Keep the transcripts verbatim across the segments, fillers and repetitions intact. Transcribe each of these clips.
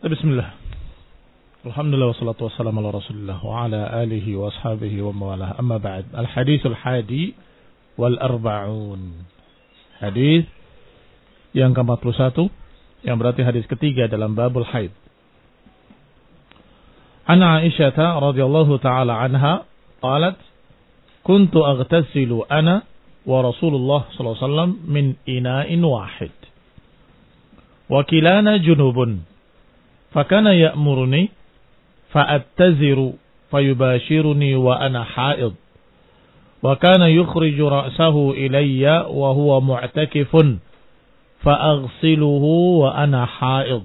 Bismillah. Alhamdulillah wassalatu wassalamu ala Rasulillah wa ala alihi wa ashabihi wa mawalah. Amma ba'd. Al-haditsul hadi wal arba'un. Hadis yang ke empat puluh satu yang berarti hadis ketiga dalam babul haid. An Aisyah radhiyallahu ta'ala anha qalat kuntu aghtasilu ana wa Rasulullah sallallahu alaihi wasallam min ina'in wahid. Wa kilana junubun. Fakana ya'muruni fa'attaziru fayubashiruni wa ana haid. Wa kana yukhriju ra'sahu ilayya wa huwa mu'takifun fa'aghsiluhu wa ana haid.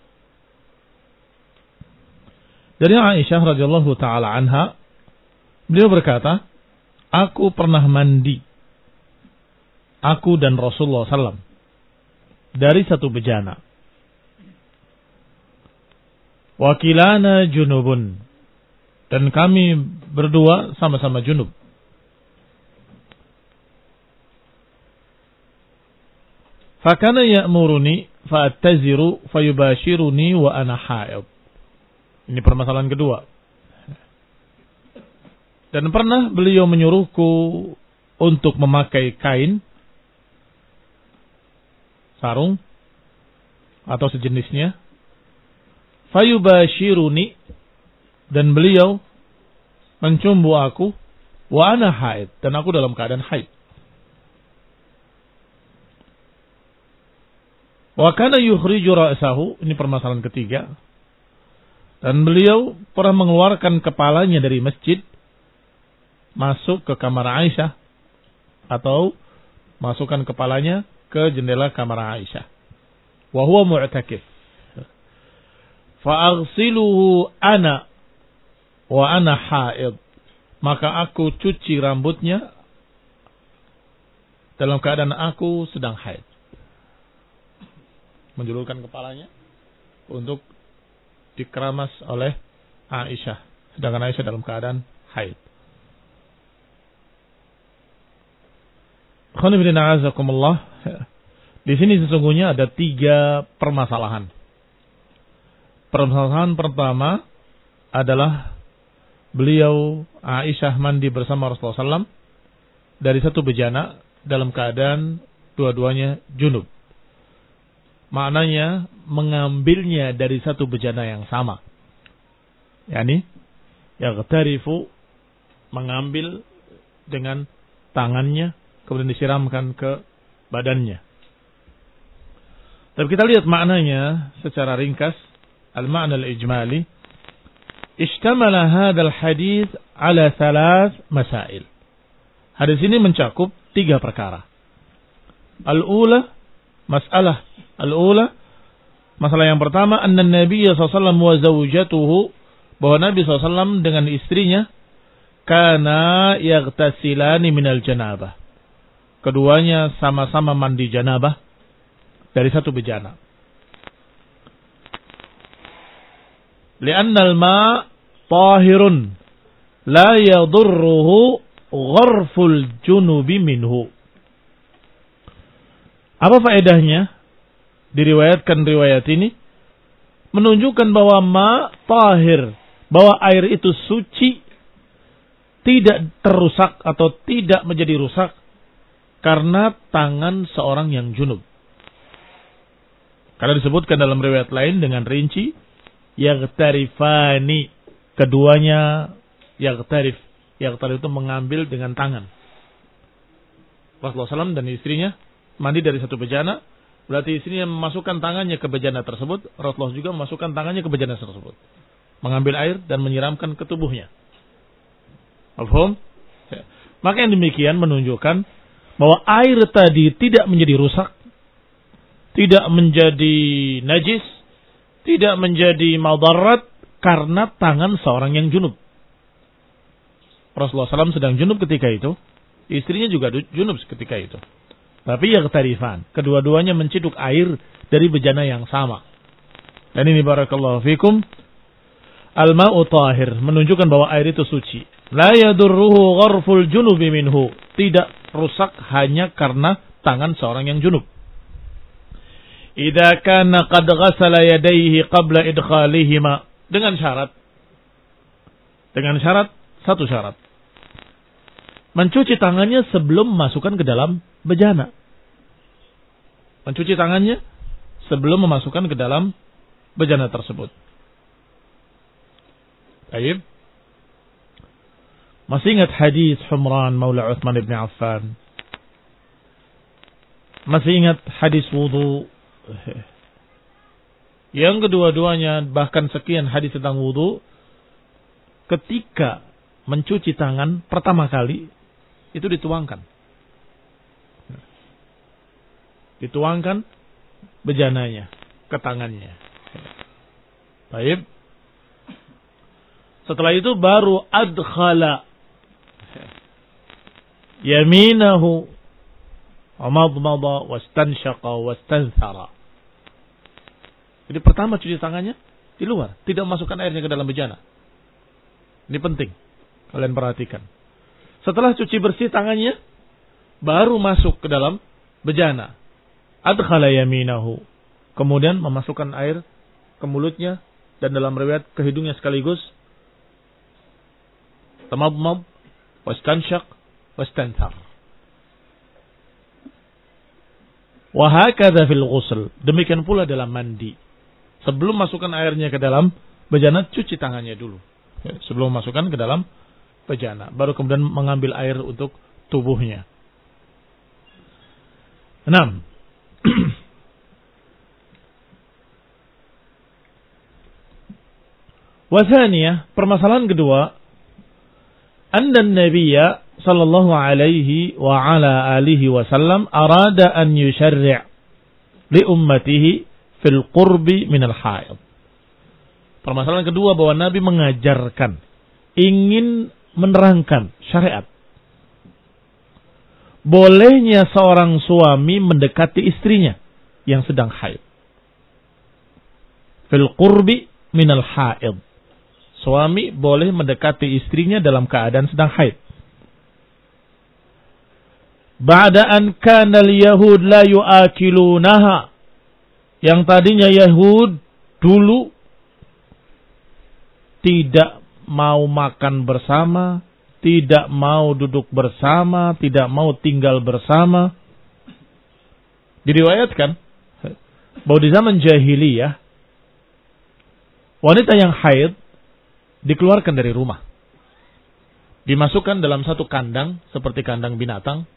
Dari Aisyah radhiyallahu taala anha, beliau berkata, aku pernah mandi, aku dan Rasulullah sallallahu alaihi wasallam dari satu bejana. Wakilana junubun, dan kami berdua sama-sama junub. Fakana ya'muruni fa'attaziru fayubashiruni wa ana haid. Ini permasalahan kedua. Dan pernah beliau menyuruhku untuk memakai kain, sarung atau sejenisnya, fayubashiruni, dan beliau mencumbu aku, wa ana haid, dan aku dalam keadaan haid. Wa kana yukhriju ra'sahu, ini permasalahan ketiga, dan beliau pernah mengeluarkan kepalanya dari masjid masuk ke kamar Aisyah, atau masukkan kepalanya ke jendela kamar Aisyah, wa huwa mu'takif. Fa'aghsiluhu ana wa ana haid, maka aku cuci rambutnya dalam keadaan aku sedang haid. Menjulurkan kepalanya untuk dikeramas oleh Aisyah, sedangkan Aisyah dalam keadaan haid. Khonibina azakumullah. Di sini sesungguhnya ada tiga permasalahan. Permasalahan pertama adalah beliau Aisyah mandi bersama Rasulullah sallallahu alaihi wasallam dari satu bejana dalam keadaan dua-duanya junub. Maknanya mengambilnya dari satu bejana yang sama. Yani yaghtarifu, mengambil dengan tangannya kemudian disiramkan ke badannya. Tapi kita lihat maknanya secara ringkas. Al-ma'na al-ijmali, ishtamala hadzal hadits ala thalath masail. Hadis ini mencakup tiga perkara. Al-ula, masalah al-ula, masalah yang pertama, anna Nabi sallallahu alaihi wasallam wa zawjatuhu, bahwa Nabi sallallahu alaihi wasallam dengan istrinya kana yaghtasilani minal janabah. Keduanya sama-sama mandi janabah dari satu bejana. Li'anna al-ma' tahirun la yadurruhu gharful junubi minhu. Apa faedahnya diriwayatkan riwayat ini? Menunjukkan bahwa ma' tahir, bahwa air itu suci, tidak terusak atau tidak menjadi rusak karena tangan seorang yang junub. Karena disebutkan dalam riwayat lain dengan rinci, yaghtarifani, keduanya yaghtarif. Yaghtarif itu mengambil dengan tangan. Rasulullah sallallahu alaihi wasallam dan istrinya mandi dari satu bejana, berarti istrinya memasukkan tangannya ke bejana tersebut, Rasulullah juga memasukkan tangannya ke bejana tersebut, mengambil air dan menyiramkan ke tubuhnya. Paham? Maka yang demikian menunjukkan bahwa air tadi tidak menjadi rusak, tidak menjadi najis, tidak menjadi madarat karena tangan seorang yang junub. Rasulullah sallallahu alaihi wasallam sedang junub ketika itu, istrinya juga junub ketika itu. Tapi yaghtarifan, kedua-duanya menciduk air dari bejana yang sama. Dan ini barakallahu fikum, al-ma'u tahir, menunjukkan bahwa air itu suci. La yadurruhu gharful junubi minhu, tidak rusak hanya karena tangan seorang yang junub. idza kana qad ghassala yadayhi qabla idkhalihima, dengan syarat dengan syarat satu syarat, mencuci tangannya sebelum memasukkan ke dalam bejana. Mencuci tangannya sebelum memasukkan ke dalam bejana tersebut. Baik. Masih ingat hadis Humran Maula Utsman bin Affan? Masih ingat hadis wudu? Yang kedua-duanya, bahkan sekian hadis tentang wudu, ketika mencuci tangan pertama kali itu dituangkan. Dituangkan bejananya ke tangannya. Baik. Setelah itu baru adkhala yaminahu wa madmada wastanshaqa wastanthara. Jadi pertama cuci tangannya di luar, tidak masukkan airnya ke dalam bejana. Ini penting, kalian perhatikan. Setelah cuci bersih tangannya, baru masuk ke dalam bejana. Adkhala yaminahu. Kemudian memasukkan air ke mulutnya dan dalam riwayat ke hidungnya sekaligus. Tamadmad wastanshaq wastanthar. Wa hakadha fil ghusl. Demikian pula dalam mandi. Sebelum masukkan airnya ke dalam bejana, cuci tangannya dulu. Sebelum masukkan ke dalam bejana, baru kemudian mengambil air untuk tubuhnya. Enam. Wasaniyah, permasalahan kedua, anna an-nabiyya sallallahu alaihi wa ala alihi wasallam arada an yusyarri' li ummatihi fil qurbi minal haid. Permasalahan kedua, bahwa Nabi mengajarkan, ingin menerangkan syariat. Bolehnya seorang suami mendekati istrinya yang sedang haid. Fil qurbi minal haid. Suami boleh mendekati istrinya dalam keadaan sedang haid. Ba'da an kana al-yahud la yu'akilunaha. Yang tadinya Yahud dulu tidak mau makan bersama, tidak mau duduk bersama, tidak mau tinggal bersama. Diriwayatkan bahwa di zaman jahiliyah, wanita yang haid dikeluarkan dari rumah, dimasukkan dalam satu kandang seperti kandang binatang,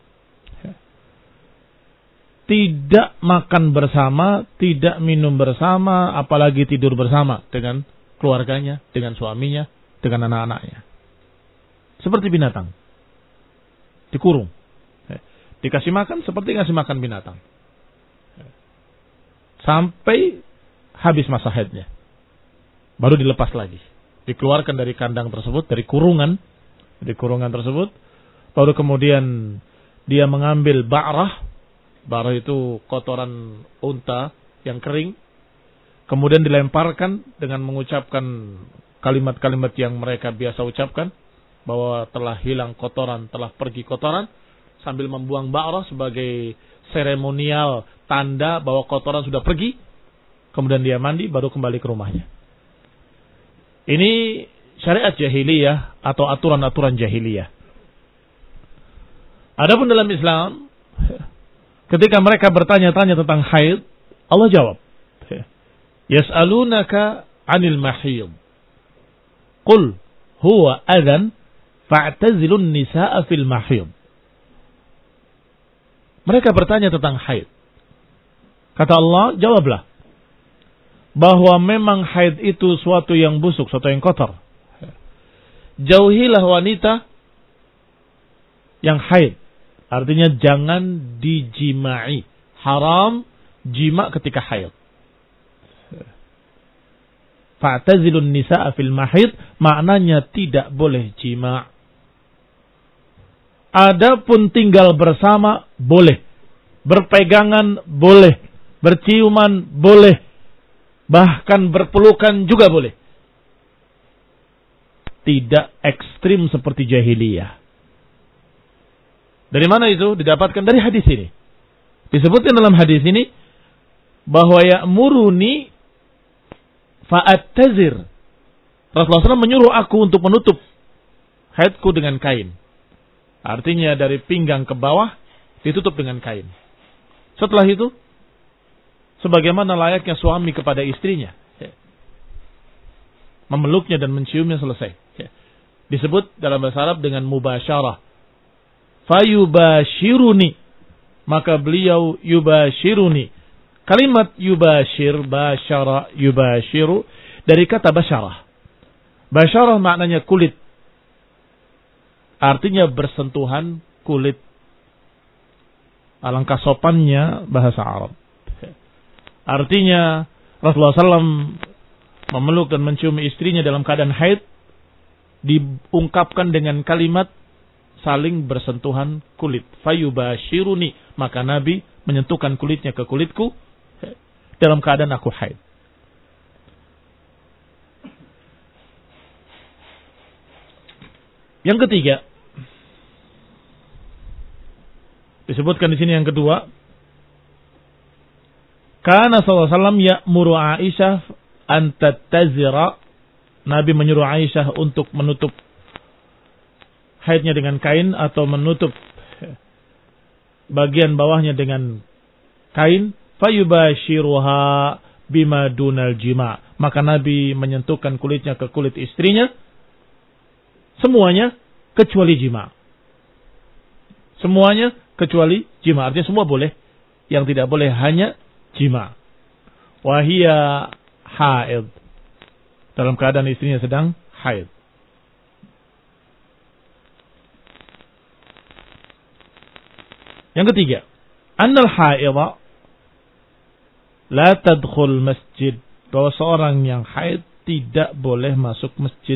tidak makan bersama, tidak minum bersama, apalagi tidur bersama dengan keluarganya, dengan suaminya, dengan anak-anaknya. Seperti binatang. Dikurung. Dikasih makan seperti ngasih makan binatang. Sampai habis masa haidnya. Baru dilepas lagi. Dikeluarkan dari kandang tersebut, dari kurungan. Dari kurungan tersebut. Baru kemudian dia mengambil ba'rah. Ba'rah itu kotoran unta yang kering. Kemudian dilemparkan dengan mengucapkan kalimat-kalimat yang mereka biasa ucapkan. Bahwa telah hilang kotoran, telah pergi kotoran. Sambil membuang ba'rah sebagai seremonial tanda bahwa kotoran sudah pergi. Kemudian dia mandi, baru kembali ke rumahnya. Ini syariat jahiliyah atau aturan-aturan jahiliyah. Adapun dalam Islam, ketika mereka bertanya-tanya tentang haid, Allah jawab. Yas'alunaka 'anil mahid. Qul huwa adhan fa'tazilun nisaa fil mahid. Mereka bertanya tentang haid. Kata Allah, jawablah bahwa memang haid itu suatu yang busuk, suatu yang kotor. Jauhilah wanita yang haid. Artinya jangan dijimai. Haram jima ketika haid. Fa'tazilun nisaa fil mahid, maknanya tidak boleh jima. Adapun tinggal bersama boleh. Berpegangan boleh. Berciuman boleh. Bahkan berpelukan juga boleh. Tidak ekstrim seperti jahiliyah. Dari mana itu? Didapatkan dari hadis ini. Disebutkan dalam hadis ini, bahwa ya'muruni fa'attazir. Rasulullah shallallahu alaihi wasallam menyuruh aku untuk menutup haidku dengan kain. Artinya dari pinggang ke bawah ditutup dengan kain. Setelah itu, sebagaimana layaknya suami kepada istrinya, memeluknya dan menciumnya, selesai. Disebut dalam bahasa Arab dengan mubasyarah. Fayubashiruni, maka beliau yubashiruni. Kalimat yubashir, basyara, yubashiru dari kata basyarah. Basyarah maknanya kulit. Artinya bersentuhan kulit. Alangkah sopannya bahasa Arab. Artinya Rasulullah shallallahu alaihi wasallam memeluk dan mencium istrinya dalam keadaan haid, diungkapkan dengan kalimat saling bersentuhan kulit. Fayubashiruni, maka Nabi menyentuhkan kulitnya ke kulitku dalam keadaan aku haid. Yang ketiga, disebutkan di sini yang kedua, Kana sallallahu alaihi wasallam ya'muru Aisyah an tattazira. Nabi menyuruh Aisyah untuk menutup haidnya dengan kain atau menutup bagian bawahnya dengan kain. Fayubashiruha bima dunal jima. Maka Nabi menyentuhkan kulitnya ke kulit istrinya, semuanya kecuali jima. Semuanya kecuali jima. Artinya semua boleh. Yang tidak boleh hanya jima. Wahia haid. Dalam keadaan istrinya sedang haid. Yang ketiga, annal haidha la tadkhul masjid. Bahwa seorang yang haid tidak boleh masuk masjid.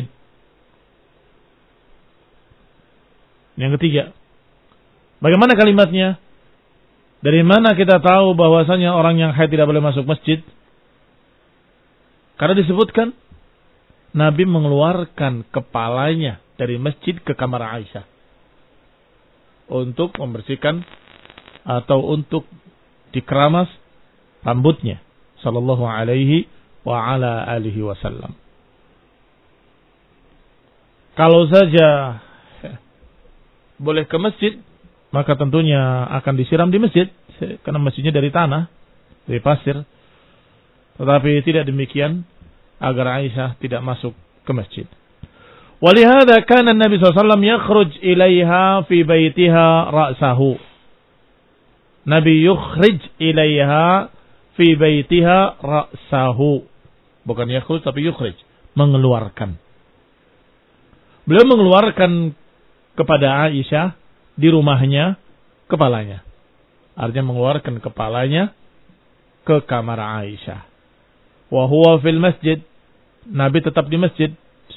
Yang ketiga, bagaimana kalimatnya? Dari mana kita tahu bahwasanya orang yang haid tidak boleh masuk masjid? Karena disebutkan Nabi mengeluarkan kepalanya dari masjid ke kamar Aisyah untuk membersihkan atau untuk dikeramas rambutnya sallallahu alaihi wa ala alihi wasallam. Kalau saja boleh ke masjid, maka tentunya akan disiram di masjid, karena masjidnya dari tanah, dari pasir. Tetapi tidak demikian, agar Aisyah tidak masuk ke masjid. Walihada kana Nabi sallallahu alaihi wasallam yakhruj ilaiha fi baitiha ra'sahu. Nabi yukhrij ilaiha fi baitiha ra'sahu. Bukan yakhruj tapi yukhrij, mengeluarkan. Beliau mengeluarkan kepada Aisyah di rumahnya kepalanya. Artinya mengeluarkan kepalanya ke kamar Aisyah. Wa huwa fil masjid. Nabi tetap di masjid.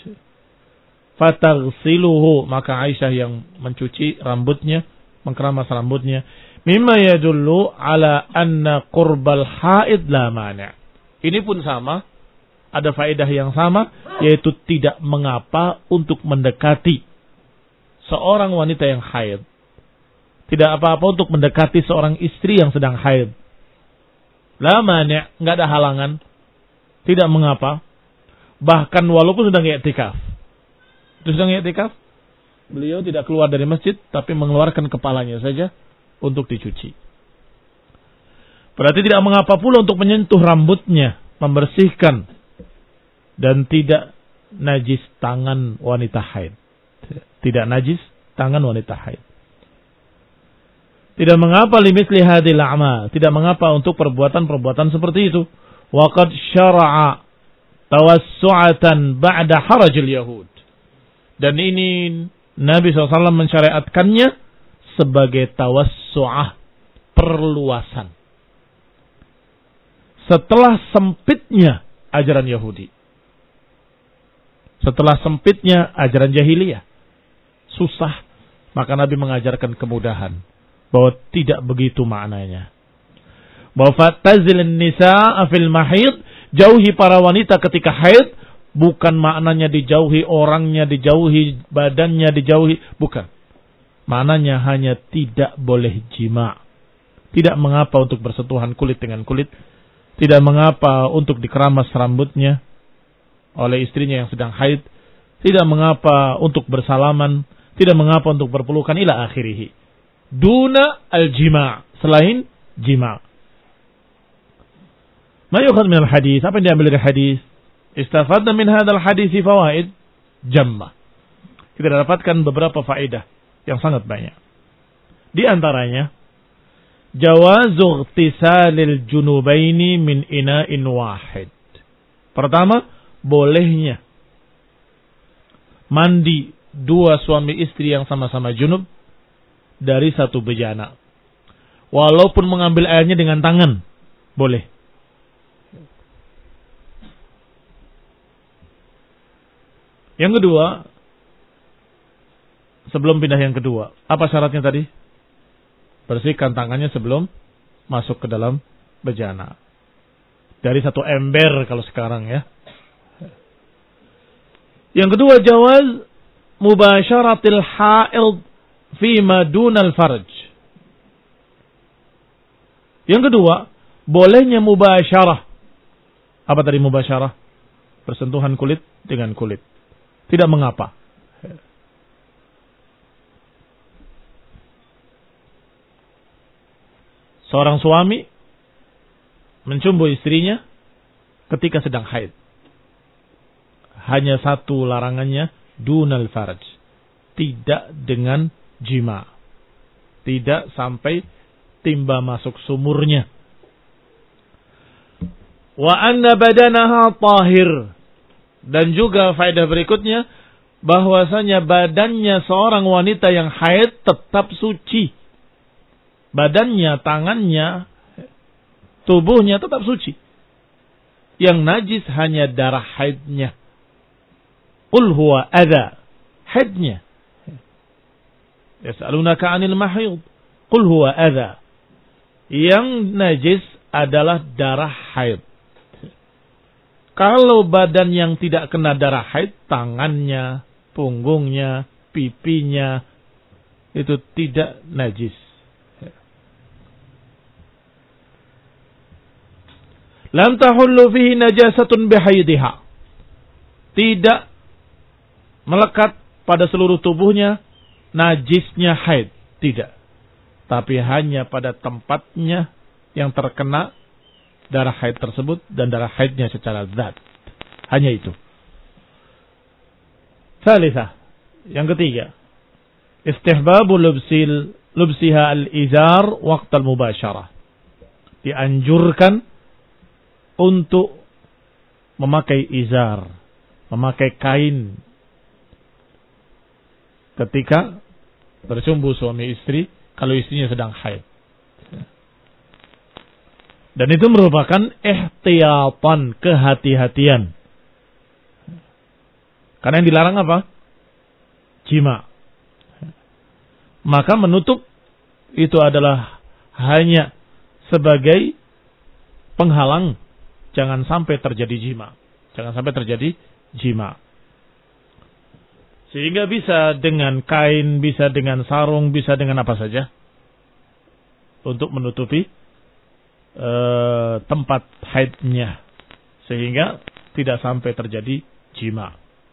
Fataghsiluhu, maka Aisyah yang mencuci rambutnya, mengkeramas rambutnya. Mimma yadullu ala anna qurbal haid la mani'. Ini pun sama, ada faedah yang sama, yaitu tidak mengapa untuk mendekati seorang wanita yang haid. Tidak apa-apa untuk mendekati seorang istri yang sedang haid. La mani', enggak ada halangan. Tidak mengapa. Bahkan walaupun sedang i'tikaf. Itu sedang i'tikaf, beliau tidak keluar dari masjid, tapi mengeluarkan kepalanya saja untuk dicuci. Berarti tidak mengapa pula untuk menyentuh rambutnya, membersihkan, dan tidak najis tangan wanita haid. Tidak najis tangan wanita haid. Tidak mengapa limithli hadhil a'mal, tidak mengapa untuk perbuatan-perbuatan seperti itu. Waqad syara'a tawassu'atan ba'da harajil yahud. Dan ini Nabi shallallahu alaihi wasallam mensyariatkannya sebagai tawassu'ah, perluasan. Setelah sempitnya ajaran Yahudi. Setelah sempitnya ajaran jahiliyah. Susah. Maka Nabi mengajarkan kemudahan. Bahwa tidak begitu maknanya. Bahwa fatazilin nisa'a fil mahid. Jauhi para wanita ketika haid. Bukan maknanya dijauhi orangnya, dijauhi badannya, dijauhi. Bukan. Maknanya hanya tidak boleh jima'. Tidak mengapa untuk bersentuhan kulit dengan kulit. tidak mengapa untuk dikeramas rambutnya oleh istrinya yang sedang haid, tidak mengapa untuk bersalaman, tidak mengapa untuk berpelukan ila akhirih. Duna al-jima', selain jima'. Ma yukhad min al-hadis, apa yang diambil dari hadis? Istafadna min hadzal hadis fawaid jamma. Kita dapatkan beberapa faedah yang sangat banyak. Di antaranya jawazu ightisalil junubaini min ina'in wahid. Pertama, bolehnya mandi dua suami istri yang sama-sama junub dari satu bejana. Walaupun mengambil airnya dengan tangan, boleh. Yang kedua, sebelum pindah yang kedua, apa syaratnya tadi? Bersihkan tangannya sebelum masuk ke dalam bejana. Dari satu ember kalau sekarang ya. Yang kedua, jawaz mubasyaratil haid fima dunal farj. Yang kedua, bolehnya mubasyarah. Apa tadi mubasyarah? Persentuhan kulit dengan kulit. Tidak mengapa. Seorang suami mencumbu istrinya ketika sedang haid. Hanya satu larangannya, dunal farj. Tidak dengan jima. Tidak sampai timba masuk sumurnya. Wa anna badanaha tahir. Dan juga faedah berikutnya, bahwasanya badannya seorang wanita yang haid tetap suci. Badannya, tangannya, tubuhnya tetap suci. Yang najis hanya darah haidnya. Qul huwa adha. Haidnya. Yas'alunaka 'anil mahid. Qul huwa adha. Yang najis adalah darah haid. Kalau badan yang tidak kena darah haid, tangannya, punggungnya, pipinya, itu tidak najis. Lam tahullu fihi najasatun bihaidiha. Tidak melekat pada seluruh tubuhnya najisnya haid. Tidak. Tapi hanya pada tempatnya yang terkena darah haid tersebut dan darah haidnya secara zat. Hanya itu. Salisa. Yang ketiga. Istihbabu lubsil lubsiha al-izar waqt al-mubasyarah. Dianjurkan untuk memakai izar, memakai kain ketika bercumbu suami istri kalau istrinya sedang haid. Dan itu merupakan ihtiyatan, kehati-hatian. Karena yang dilarang apa? Jima. Maka menutup itu adalah hanya sebagai penghalang. Jangan sampai terjadi jima. Jangan sampai terjadi jima. Sehingga bisa dengan kain, bisa dengan sarung, bisa dengan apa saja. Untuk menutupi Uh, tempat haidnya sehingga tidak sampai terjadi jima.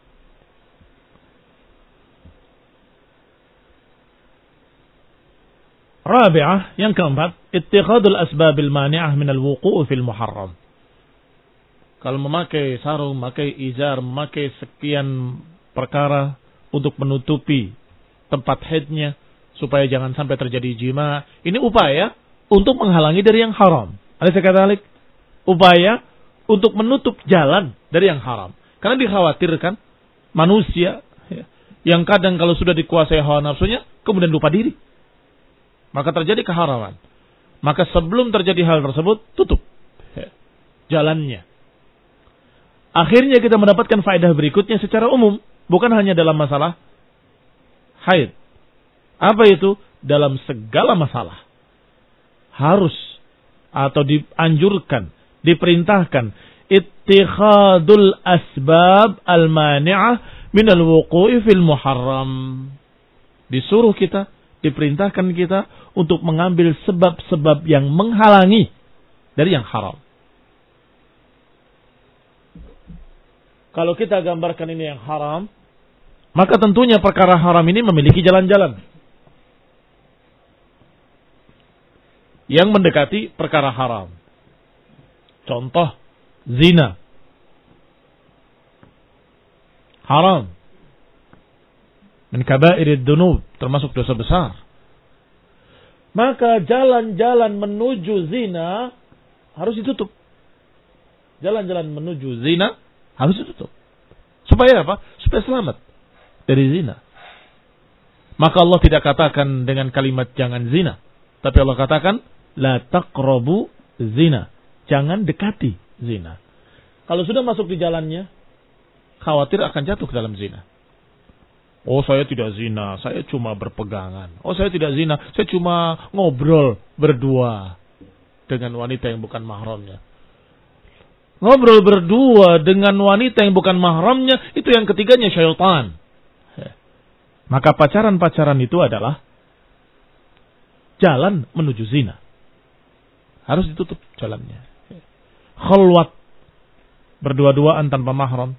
Rabi'ah, yang keempat, ittikhadul asbabil mani'ah minal wuqu'u fil muharram. Kalau memakai sarung, memakai izar, memakai sekian perkara untuk menutupi tempat haidnya supaya jangan sampai terjadi jima, ini upaya untuk menghalangi dari yang haram. Ada sekali upaya untuk menutup jalan dari yang haram. Karena dikhawatirkan manusia ya, yang kadang kalau sudah dikuasai hawa nafsunya, kemudian lupa diri. Maka terjadi keharaman. Maka sebelum terjadi hal tersebut, tutup ya, jalannya. Akhirnya kita mendapatkan faedah berikutnya secara umum. Bukan hanya dalam masalah haid. Apa itu? Dalam segala masalah. Harus atau dianjurkan, diperintahkan ittikhadul asbab al-mani'ah minal wuqu'i fil muharram. Disuruh kita, diperintahkan kita untuk mengambil sebab-sebab yang menghalangi dari yang haram. Kalau kita gambarkan ini yang haram, maka tentunya perkara haram ini memiliki jalan-jalan yang mendekati perkara haram. Contoh, zina. Haram. Min kabairid dzunub, termasuk dosa besar. Maka jalan-jalan menuju zina harus ditutup. Jalan-jalan menuju zina harus ditutup. Supaya apa? Supaya selamat dari zina. Maka Allah tidak katakan dengan kalimat jangan zina. Tapi Allah katakan, la taqrabu zina. Jangan dekati zina. Kalau sudah masuk di jalannya, khawatir akan jatuh ke dalam zina. Oh, saya tidak zina, saya cuma berpegangan. Oh, saya tidak zina, saya cuma ngobrol berdua dengan wanita yang bukan mahramnya. Ngobrol berdua dengan wanita yang bukan mahramnya, itu yang ketiganya syaitan. Maka pacaran-pacaran itu adalah jalan menuju zina. Harus ditutup jalannya. Khalwat, berdua-duaan tanpa mahram.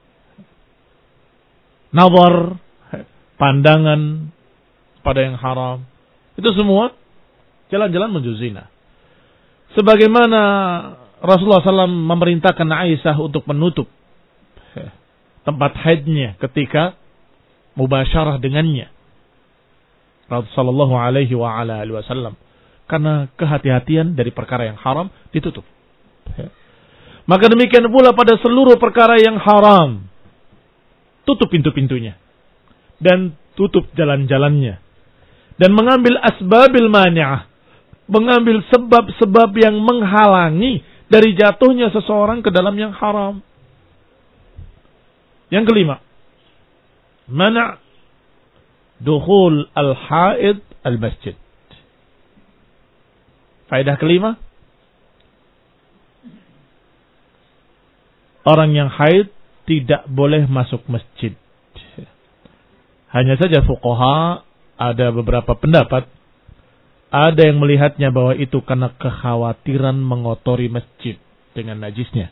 Nazar, pandangan pada yang haram. Itu semua jalan-jalan menuju zina. Sebagaimana Rasulullah shallallahu alaihi wasallam memerintahkan Aisyah untuk menutup tempat haidnya ketika mubasyarah dengannya. Rasulullah shallallahu alaihi wasallam. Karena kehati-hatian dari perkara yang haram ditutup. Maka demikian pula pada seluruh perkara yang haram. Tutup pintu-pintunya. Dan tutup jalan-jalannya. Dan mengambil asbabil mani'ah. Mengambil sebab-sebab yang menghalangi dari jatuhnya seseorang ke dalam yang haram. Yang kelima. Mana' dukhul al-haid al-masjid. Faedah kelima. Orang yang haid tidak boleh masuk masjid. Hanya saja fuqaha ada beberapa pendapat. Ada yang melihatnya bahwa itu karena kekhawatiran mengotori masjid dengan najisnya.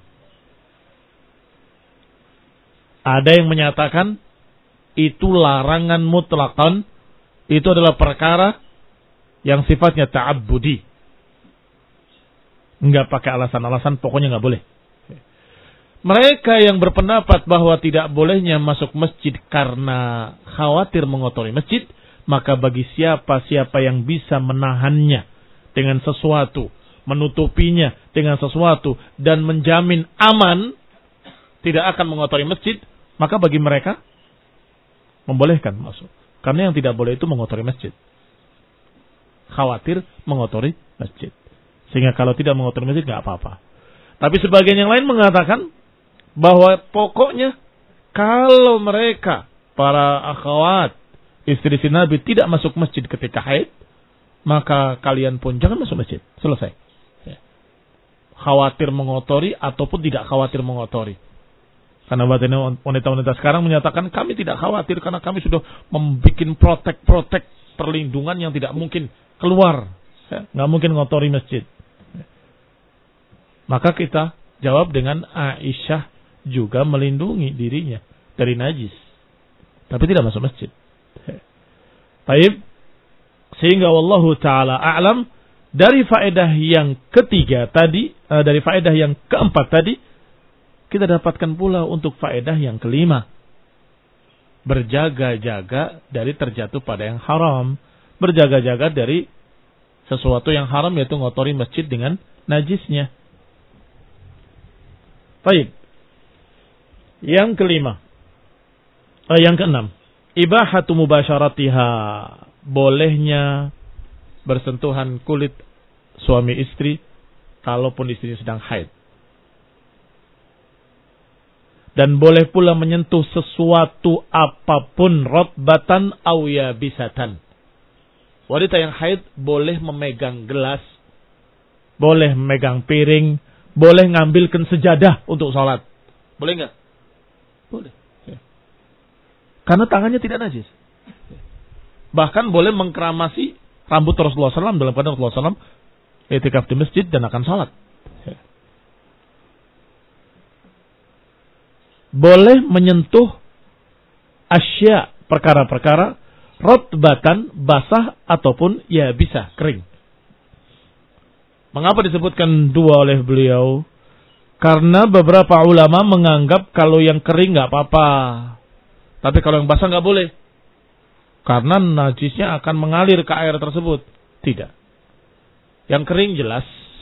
Ada yang menyatakan itu larangan mutlaqan. Itu adalah perkara yang sifatnya ta'abbudi. Enggak pakai alasan-alasan, pokoknya enggak boleh. Mereka yang berpendapat bahwa tidak bolehnya masuk masjid karena khawatir mengotori masjid, maka bagi siapa-siapa yang bisa menahannya dengan sesuatu, menutupinya dengan sesuatu, dan menjamin aman, tidak akan mengotori masjid, maka bagi mereka membolehkan masuk. Karena yang tidak boleh itu mengotori masjid. Khawatir mengotori masjid. Sehingga kalau tidak mengotori masjid nggak apa-apa. Tapi sebagian yang lain mengatakan bahwa pokoknya kalau mereka, para akhwat, istri-istri Nabi tidak masuk masjid ketika haid, maka kalian pun jangan masuk masjid. Selesai. Khawatir mengotori ataupun tidak khawatir mengotori. Karena wanita-wanita sekarang menyatakan kami tidak khawatir karena kami sudah membuat protek-protek perlindungan yang tidak mungkin keluar. Nggak mungkin ngotori masjid. Maka kita jawab dengan Aisyah juga melindungi dirinya dari najis. Tapi tidak masuk masjid. Baik. Sehingga wallahu ta'ala a'lam, dari faedah yang ketiga tadi, dari faedah yang keempat tadi, kita dapatkan pula untuk faedah yang kelima. Berjaga-jaga dari terjatuh pada yang haram. Berjaga-jaga dari sesuatu yang haram, yaitu ngotori masjid dengan najisnya. Baik. Yang kelima. Eh, yang keenam. Ibahatu mubasyaratiha. Bolehnya bersentuhan kulit suami istri kalaupun istri sedang haid. Dan boleh pula menyentuh sesuatu apapun, rotbatan aw yabisatan. Wanita yang haid boleh memegang gelas, boleh memegang piring, boleh ngambilkan sejadah untuk sholat. Boleh nggak? Boleh. Ya. Karena tangannya tidak najis. Ya. Bahkan boleh mengkeramasi rambut Rasulullah shallallahu alaihi wasallam dalam keadaan Rasulullah shallallahu alaihi wasallam i'tikaf di masjid dan akan sholat. Ya. boleh menyentuh asya, perkara-perkara rotbatan, basah ataupun ya bisa kering. Mengapa disebutkan dua oleh beliau? Karena beberapa ulama menganggap kalau yang kering nggak apa-apa, tapi kalau yang basah nggak boleh, karena najisnya akan mengalir ke air tersebut. Tidak. Yang kering jelas.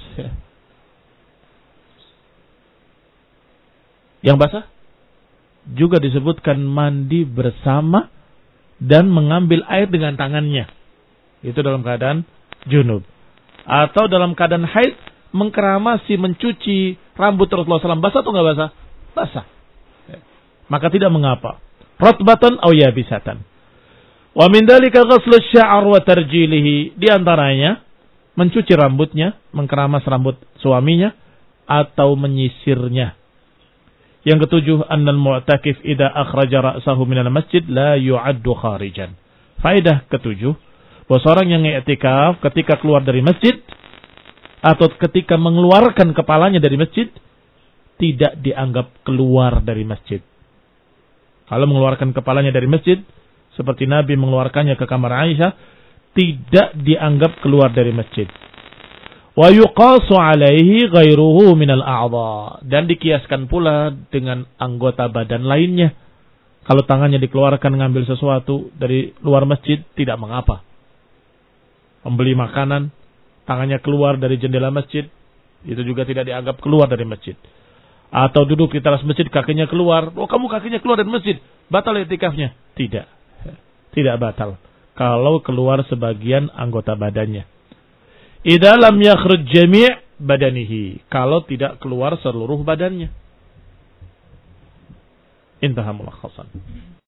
Yang basah juga disebutkan mandi bersama dan mengambil air dengan tangannya. Itu dalam keadaan junub. Atau dalam keadaan haid, mengkeramasi, mencuci rambut Rasulullah shallallahu alaihi wasallam. Basah atau nggak basah? Basah. Maka tidak mengapa. Rotbatan aw yabisatan. Wa min dzalika ghuslu asy-sya'r wa tarjilihi. Di antaranya mencuci rambutnya, mengkeramas rambut suaminya atau menyisirnya. Yang ketujuh, annal mu'takif idza akhraja ra'sahu minal masjid la yu'addu kharijan. Faedah ketujuh, bahwa seorang yang i'tikaf ketika keluar dari masjid atau ketika mengeluarkan kepalanya dari masjid tidak dianggap keluar dari masjid. Kalau mengeluarkan kepalanya dari masjid seperti Nabi mengeluarkannya ke kamar Aisyah, tidak dianggap keluar dari masjid. Wa yuqasu alaihi ghairuhu minal a'dha, dan dikiaskan pula dengan anggota badan lainnya. Kalau tangannya dikeluarkan mengambil sesuatu dari luar masjid tidak mengapa. Membeli makanan, tangannya keluar dari jendela masjid, itu juga tidak dianggap keluar dari masjid. Atau duduk di teras masjid, kakinya keluar, oh kamu kakinya keluar dari masjid, batal i'tikafnya. Tidak, tidak batal. Kalau keluar sebagian anggota badannya. Idza lam yakhruj jami' badanihi, kalau tidak keluar seluruh badannya. Intaha mulakhasan.